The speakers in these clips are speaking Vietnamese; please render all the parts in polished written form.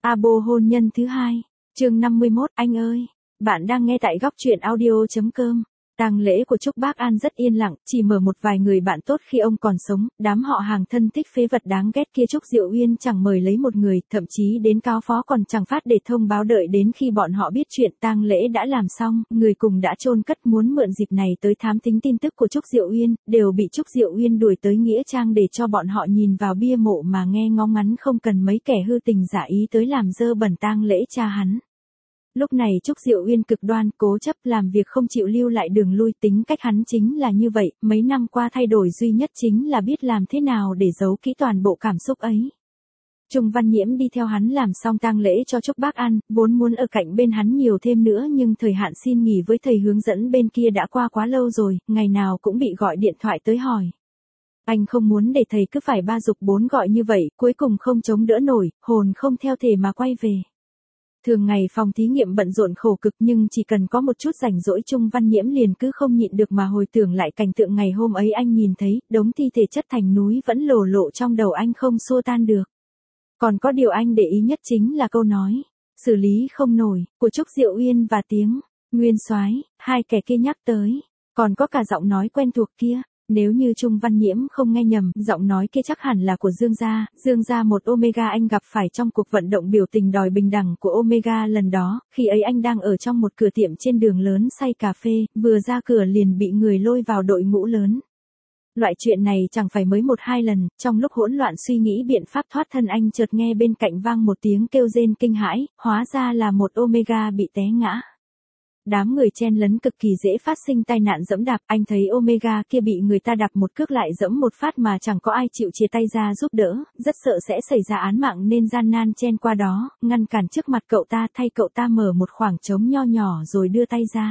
Abo hôn nhân thứ hai, chương 51, anh ơi. Bạn đang nghe tại góc truyện audio.com. Tang lễ của Trúc Bác An rất yên lặng, chỉ mở một vài người bạn tốt khi ông còn sống, đám họ hàng thân thích phế vật đáng ghét kia Trúc Diệu Uyên chẳng mời lấy một người, thậm chí đến cáo phó còn chẳng phát để thông báo, đợi đến khi bọn họ biết chuyện tang lễ đã làm xong, người cùng đã chôn cất muốn mượn dịp này tới thám thính tin tức của Trúc Diệu Uyên, đều bị Trúc Diệu Uyên đuổi tới nghĩa trang để cho bọn họ nhìn vào bia mộ mà nghe ngóng ngắn, không cần mấy kẻ hư tình giả ý tới làm dơ bẩn tang lễ cha hắn. Lúc này Trúc Diệu Uyên cực đoan, cố chấp làm việc không chịu lưu lại đường lui, tính cách hắn chính là như vậy, mấy năm qua thay đổi duy nhất chính là biết làm thế nào để giấu kỹ toàn bộ cảm xúc ấy. Trung Văn Nhiễm đi theo hắn làm xong tang lễ cho Trúc Bác An, vốn muốn ở cạnh bên hắn nhiều thêm nữa, nhưng thời hạn xin nghỉ với thầy hướng dẫn bên kia đã qua quá lâu rồi, ngày nào cũng bị gọi điện thoại tới hỏi. Anh không muốn để thầy cứ phải ba giục bốn gọi như vậy, cuối cùng không chống đỡ nổi, hồn không theo thể mà quay về. Thường ngày phòng thí nghiệm bận rộn khổ cực, nhưng chỉ cần có một chút rảnh rỗi Trung Văn Nhiễm liền cứ không nhịn được mà hồi tưởng lại cảnh tượng ngày hôm ấy anh nhìn thấy, đống thi thể chất thành núi vẫn lồ lộ trong đầu anh không xua tan được. Còn có điều anh để ý nhất chính là câu nói, xử lý không nổi, của Trúc Diệu Uyên và tiếng, Nguyên Soái, hai kẻ kia nhắc tới, còn có cả giọng nói quen thuộc kia. Nếu như Trung Văn Nhiễm không nghe nhầm, giọng nói kia chắc hẳn là của Dương Gia một Omega anh gặp phải trong cuộc vận động biểu tình đòi bình đẳng của Omega lần đó, khi ấy anh đang ở trong một cửa tiệm trên đường lớn say cà phê, vừa ra cửa liền bị người lôi vào đội ngũ lớn. Loại chuyện này chẳng phải mới một hai lần, trong lúc hỗn loạn suy nghĩ biện pháp thoát thân anh chợt nghe bên cạnh vang một tiếng kêu rên kinh hãi, hóa ra là một Omega bị té ngã. Đám người chen lấn cực kỳ dễ phát sinh tai nạn dẫm đạp, anh thấy Omega kia bị người ta đạp một cước lại dẫm một phát mà chẳng có ai chịu chia tay ra giúp đỡ, rất sợ sẽ xảy ra án mạng nên gian nan chen qua đó, ngăn cản trước mặt cậu ta, thay cậu ta mở một khoảng trống nho nhỏ rồi đưa tay ra.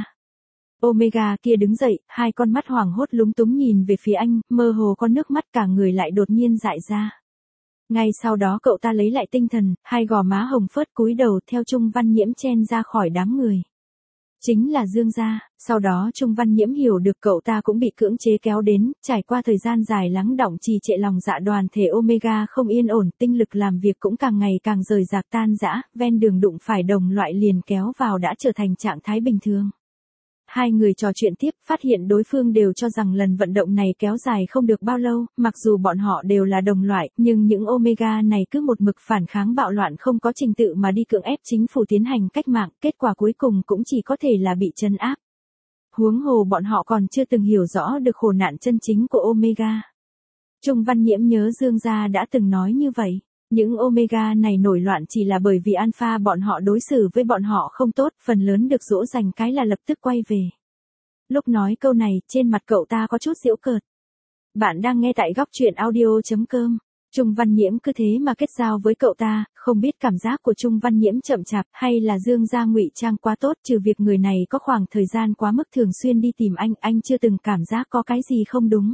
Omega kia đứng dậy, hai con mắt hoảng hốt lúng túng nhìn về phía anh, mơ hồ có nước mắt, cả người lại đột nhiên dại ra. Ngay sau đó cậu ta lấy lại tinh thần, hai gò má hồng phớt cúi đầu theo Trung Văn Nhiễm chen ra khỏi đám người. Chính là Dương Gia. Sau đó Trung Văn Nhiễm hiểu được cậu ta cũng bị cưỡng chế kéo đến, trải qua thời gian dài lắng đọng trì trệ lòng dạ, đoàn thể Omega không yên ổn, tinh lực làm việc cũng càng ngày càng rời rạc tan rã, ven đường đụng phải đồng loại liền kéo vào đã trở thành trạng thái bình thường. Hai người trò chuyện tiếp, phát hiện đối phương đều cho rằng lần vận động này kéo dài không được bao lâu, mặc dù bọn họ đều là đồng loại, nhưng những Omega này cứ một mực phản kháng bạo loạn, không có trình tự mà đi cưỡng ép chính phủ tiến hành cách mạng, kết quả cuối cùng cũng chỉ có thể là bị trấn áp. Huống hồ bọn họ còn chưa từng hiểu rõ được khổ nạn chân chính của Omega. Trung Văn Nhiễm nhớ Dương Gia đã từng nói như vậy. Những Omega này nổi loạn chỉ là bởi vì Alpha bọn họ đối xử với bọn họ không tốt, phần lớn được dỗ dành cái là lập tức quay về. Lúc nói câu này, trên mặt cậu ta có chút giễu cợt. Bạn đang nghe tại góc truyện audio.com. Trung Văn Nhiễm cứ thế mà kết giao với cậu ta, không biết cảm giác của Trung Văn Nhiễm chậm chạp hay là Dương Gia ngụy trang quá tốt, trừ việc người này có khoảng thời gian quá mức thường xuyên đi tìm anh chưa từng cảm giác có cái gì không đúng.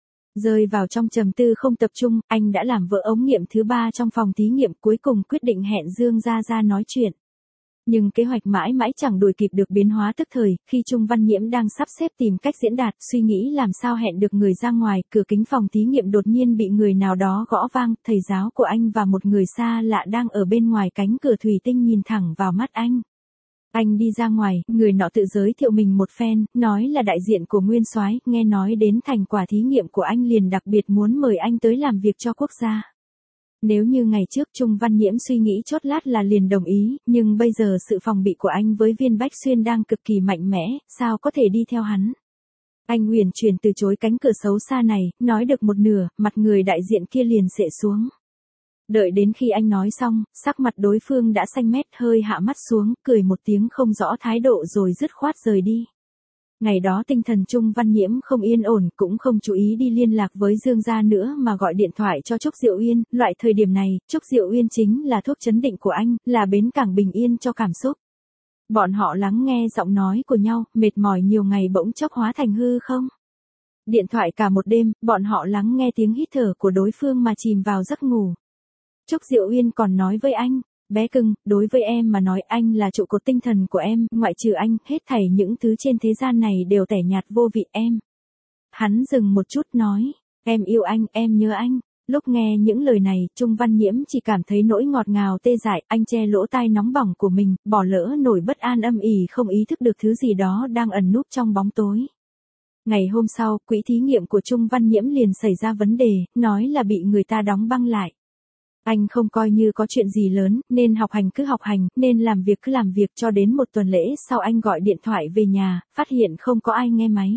Rơi vào trong trầm tư không tập trung, anh đã làm vỡ ống nghiệm thứ 3 trong phòng thí nghiệm, cuối cùng quyết định hẹn Dương Gia ra nói chuyện. Nhưng kế hoạch mãi mãi chẳng đuổi kịp được biến hóa tức thời, khi Trung Văn Nhiễm đang sắp xếp tìm cách diễn đạt, suy nghĩ làm sao hẹn được người ra ngoài, cửa kính phòng thí nghiệm đột nhiên bị người nào đó gõ vang, thầy giáo của anh và một người xa lạ đang ở bên ngoài cánh cửa thủy tinh nhìn thẳng vào mắt anh. Anh đi ra ngoài, người nọ tự giới thiệu mình một phen, nói là đại diện của Nguyên Soái, nghe nói đến thành quả thí nghiệm của anh liền đặc biệt muốn mời anh tới làm việc cho quốc gia. Nếu như ngày trước Trung Văn Nhiễm suy nghĩ chốt lát là liền đồng ý, nhưng bây giờ sự phòng bị của anh với Viên Bách Xuyên đang cực kỳ mạnh mẽ, sao có thể đi theo hắn. Anh uyển chuyển từ chối cánh cửa xấu xa này, nói được một nửa, mặt người đại diện kia liền xệ xuống. Đợi đến khi anh nói xong, sắc mặt đối phương đã xanh mét, hơi hạ mắt xuống, cười một tiếng không rõ thái độ rồi dứt khoát rời đi. Ngày đó tinh thần Trung Văn Nhiễm không yên ổn, cũng không chú ý đi liên lạc với Dương Gia nữa mà gọi điện thoại cho Trúc Diệu Uyên, loại thời điểm này, Trúc Diệu Uyên chính là thuốc trấn định của anh, là bến cảng bình yên cho cảm xúc. Bọn họ lắng nghe giọng nói của nhau, mệt mỏi nhiều ngày bỗng chốc hóa thành hư không. Điện thoại cả một đêm, bọn họ lắng nghe tiếng hít thở của đối phương mà chìm vào giấc ngủ. Trúc Diệu Uyên còn nói với anh, bé cưng, đối với em mà nói anh là trụ cột tinh thần của em, ngoại trừ anh, hết thảy những thứ trên thế gian này đều tẻ nhạt vô vị em. Hắn dừng một chút nói, em yêu anh, em nhớ anh. Lúc nghe những lời này, Trung Văn Nhiễm chỉ cảm thấy nỗi ngọt ngào tê dại, anh che lỗ tai nóng bỏng của mình, bỏ lỡ nổi bất an âm ỉ không ý thức được thứ gì đó đang ẩn núp trong bóng tối. Ngày hôm sau, quỹ thí nghiệm của Trung Văn Nhiễm liền xảy ra vấn đề, nói là bị người ta đóng băng lại. Anh không coi như có chuyện gì lớn, nên học hành cứ học hành, nên làm việc cứ làm việc cho đến một tuần lễ sau anh gọi điện thoại về nhà, phát hiện không có ai nghe máy.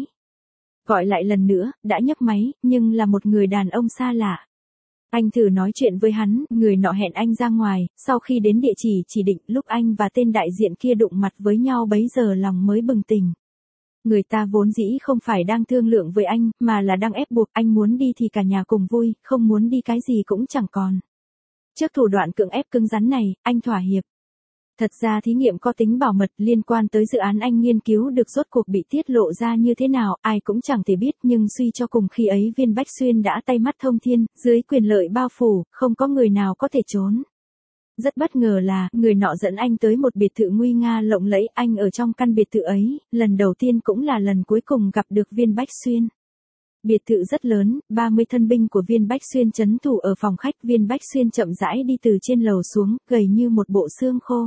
Gọi lại lần nữa, đã nhấc máy, nhưng là một người đàn ông xa lạ. Anh thử nói chuyện với hắn, người nọ hẹn anh ra ngoài, sau khi đến địa chỉ định, lúc anh và tên đại diện kia đụng mặt với nhau bấy giờ lòng mới bừng tỉnh. Người ta vốn dĩ không phải đang thương lượng với anh, mà là đang ép buộc anh muốn đi thì cả nhà cùng vui, không muốn đi cái gì cũng chẳng còn. Trước thủ đoạn cưỡng ép cứng rắn này, anh thỏa hiệp. Thật ra thí nghiệm có tính bảo mật liên quan tới dự án anh nghiên cứu được rốt cuộc bị tiết lộ ra như thế nào, ai cũng chẳng thể biết, nhưng suy cho cùng khi ấy Viên Bách Xuyên đã tay mắt thông thiên, dưới quyền lợi bao phủ, không có người nào có thể trốn. Rất bất ngờ là, người nọ dẫn anh tới một biệt thự nguy nga lộng lẫy, anh ở trong căn biệt thự ấy, lần đầu tiên cũng là lần cuối cùng gặp được Viên Bách Xuyên. Biệt thự rất lớn, 30 thân binh của Viên Bách Xuyên trấn thủ ở phòng khách, Viên Bách Xuyên chậm rãi đi từ trên lầu xuống, gầy như một bộ xương khô.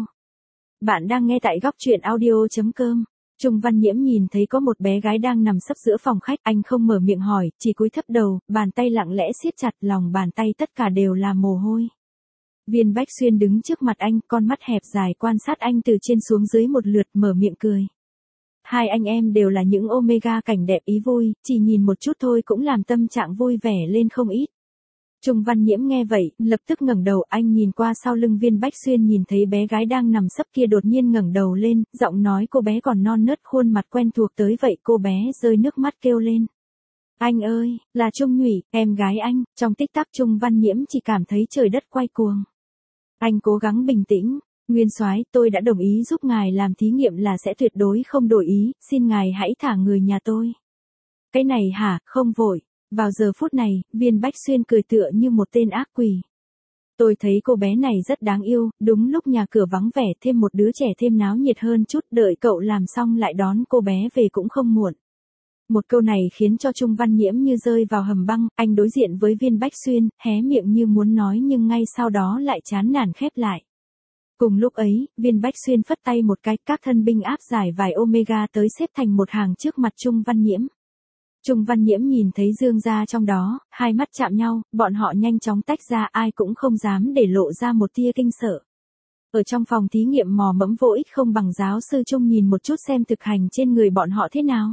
Bạn đang nghe tại góc truyện audio.com. Trung Văn Nhiễm nhìn thấy có một bé gái đang nằm sấp giữa phòng khách, anh không mở miệng hỏi, chỉ cúi thấp đầu, bàn tay lặng lẽ siết chặt, lòng bàn tay tất cả đều là mồ hôi. Viên Bách Xuyên đứng trước mặt anh, con mắt hẹp dài quan sát anh từ trên xuống dưới một lượt, mở miệng cười. Hai anh em đều là những Omega cảnh đẹp ý vui, chỉ nhìn một chút thôi cũng làm tâm trạng vui vẻ lên không ít. Trung Văn Nhiễm nghe vậy, lập tức ngẩng đầu, anh nhìn qua sau lưng Viên Bách Xuyên nhìn thấy bé gái đang nằm sấp kia đột nhiên ngẩng đầu lên, giọng nói cô bé còn non nớt, khuôn mặt quen thuộc tới vậy, cô bé rơi nước mắt kêu lên. Anh ơi, là Trung Nhụy, em gái anh. Trong tích tắc Trung Văn Nhiễm chỉ cảm thấy trời đất quay cuồng. Anh cố gắng bình tĩnh. Nguyên soái, tôi đã đồng ý giúp ngài làm thí nghiệm là sẽ tuyệt đối không đổi ý, xin ngài hãy thả người nhà tôi. Cái này hả, không vội. Vào giờ phút này, Viên Bách Xuyên cười tựa như một tên ác quỷ. Tôi thấy cô bé này rất đáng yêu, đúng lúc nhà cửa vắng vẻ, thêm một đứa trẻ thêm náo nhiệt hơn chút, đợi cậu làm xong lại đón cô bé về cũng không muộn. Một câu này khiến cho Trung Văn Nhiễm như rơi vào hầm băng, anh đối diện với Viên Bách Xuyên, hé miệng như muốn nói nhưng ngay sau đó lại chán nản khép lại. Cùng lúc ấy, Viên Bách Xuyên phất tay một cái, các thân binh áp giải vài Omega tới xếp thành một hàng trước mặt Trung Văn Nhiễm. Trung Văn Nhiễm nhìn thấy Dương gia trong đó, hai mắt chạm nhau, bọn họ nhanh chóng tách ra, ai cũng không dám để lộ ra một tia kinh sợ. Ở trong phòng thí nghiệm mò mẫm vô ích không bằng, giáo sư Trung nhìn một chút xem thực hành trên người bọn họ thế nào.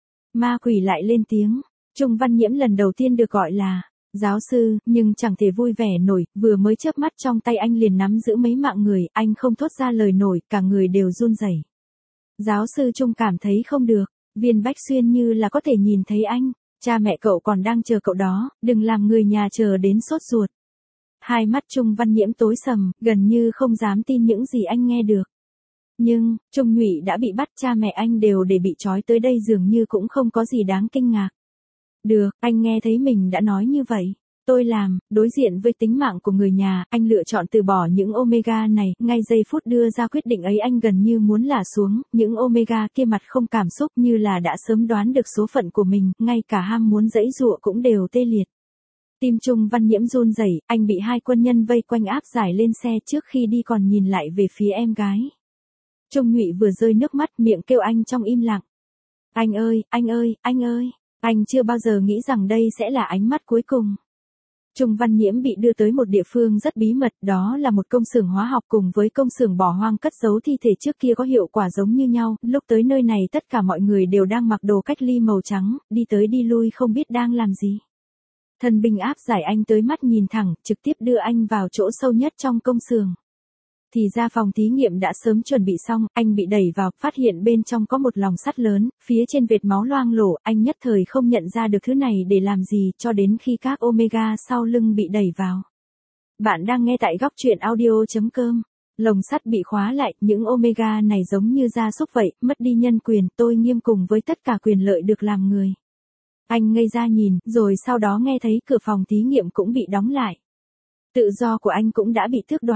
Ma quỷ lại lên tiếng, Trung Văn Nhiễm lần đầu tiên được gọi là giáo sư, nhưng chẳng thể vui vẻ nổi, vừa mới chớp mắt trong tay anh liền nắm giữ mấy mạng người, anh không thốt ra lời nổi, cả người đều run rẩy. Giáo sư Trung cảm thấy không được, Viên Bách Xuyên như là có thể nhìn thấy anh, cha mẹ cậu còn đang chờ cậu đó, đừng làm người nhà chờ đến sốt ruột. Hai mắt Trung Văn Nhiễm tối sầm, gần như không dám tin những gì anh nghe được. Nhưng, Trung Nhụy đã bị bắt, cha mẹ anh đều để bị trói tới đây dường như cũng không có gì đáng kinh ngạc. Được, anh nghe thấy mình đã nói như vậy. Tôi làm, đối diện với tính mạng của người nhà, anh lựa chọn từ bỏ những Omega này, ngay giây phút đưa ra quyết định ấy anh gần như muốn lả xuống, những Omega kia mặt không cảm xúc như là đã sớm đoán được số phận của mình, ngay cả ham muốn giãy giụa cũng đều tê liệt. Tim Trung Văn Nhiễm run rẩy, anh bị hai quân nhân vây quanh áp giải lên xe, trước khi đi còn nhìn lại về phía em gái. Trung Nhụy vừa rơi nước mắt, miệng kêu anh trong im lặng. Anh ơi, anh ơi, anh ơi, anh chưa bao giờ nghĩ rằng đây sẽ là ánh mắt cuối cùng. Trung Văn Nhiễm bị đưa tới một địa phương rất bí mật, đó là một công xưởng hóa học cùng với công xưởng bỏ hoang cất giấu thi thể trước kia có hiệu quả giống như nhau, lúc tới nơi này tất cả mọi người đều đang mặc đồ cách ly màu trắng, đi tới đi lui không biết đang làm gì. Thân binh áp giải anh tới mắt nhìn thẳng, trực tiếp đưa anh vào chỗ sâu nhất trong công xưởng. Thì ra phòng thí nghiệm đã sớm chuẩn bị xong, anh bị đẩy vào, phát hiện bên trong có một lồng sắt lớn, phía trên vệt máu loang lổ, anh nhất thời không nhận ra được thứ này để làm gì, cho đến khi các Omega sau lưng bị đẩy vào. Bạn đang nghe tại góc truyện audio.com. Lồng sắt bị khóa lại, những Omega này giống như gia súc vậy, mất đi nhân quyền, tôi nghiêm cùng với tất cả quyền lợi được làm người. Anh ngây ra nhìn, rồi sau đó nghe thấy cửa phòng thí nghiệm cũng bị đóng lại. Tự do của anh cũng đã bị tước đoạt.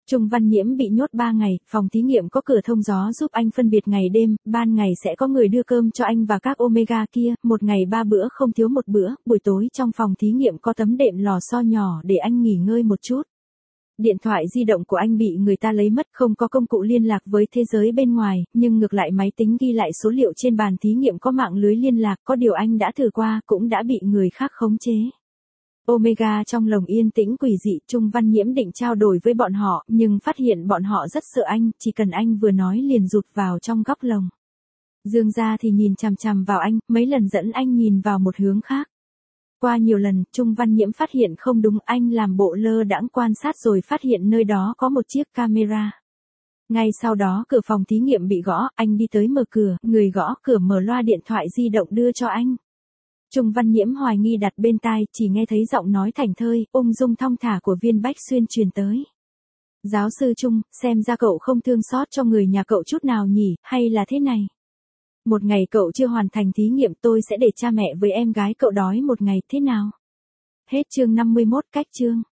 Trung Văn Nhiễm bị nhốt 3 ngày, phòng thí nghiệm có cửa thông gió giúp anh phân biệt ngày đêm, ban ngày sẽ có người đưa cơm cho anh và các Omega kia, một ngày 3 bữa không thiếu một bữa, buổi tối trong phòng thí nghiệm có tấm đệm lò xo nhỏ để anh nghỉ ngơi một chút. Điện thoại di động của anh bị người ta lấy mất, không có công cụ liên lạc với thế giới bên ngoài, nhưng ngược lại máy tính ghi lại số liệu trên bàn thí nghiệm có mạng lưới liên lạc, có điều anh đã thử qua cũng đã bị người khác khống chế. Omega trong lồng yên tĩnh quỷ dị, Trung Văn Nhiễm định trao đổi với bọn họ, nhưng phát hiện bọn họ rất sợ anh, chỉ cần anh vừa nói liền rụt vào trong góc lồng. Dương gia thì nhìn chằm chằm vào anh, mấy lần dẫn anh nhìn vào một hướng khác. Qua nhiều lần, Trung Văn Nhiễm phát hiện không đúng, anh làm bộ lơ đãng quan sát rồi phát hiện nơi đó có một chiếc camera. Ngay sau đó cửa phòng thí nghiệm bị gõ, anh đi tới mở cửa, người gõ cửa mở loa điện thoại di động đưa cho anh. Trung Văn Nhiễm hoài nghi đặt bên tai, chỉ nghe thấy giọng nói thảnh thơi, ung dung thong thả của Viên Bách Xuyên truyền tới. Giáo sư Trung, xem ra cậu không thương xót cho người nhà cậu chút nào nhỉ, hay là thế này? Một ngày cậu chưa hoàn thành thí nghiệm tôi sẽ để cha mẹ với em gái cậu đói một ngày, thế nào? Hết chương 51, cách chương.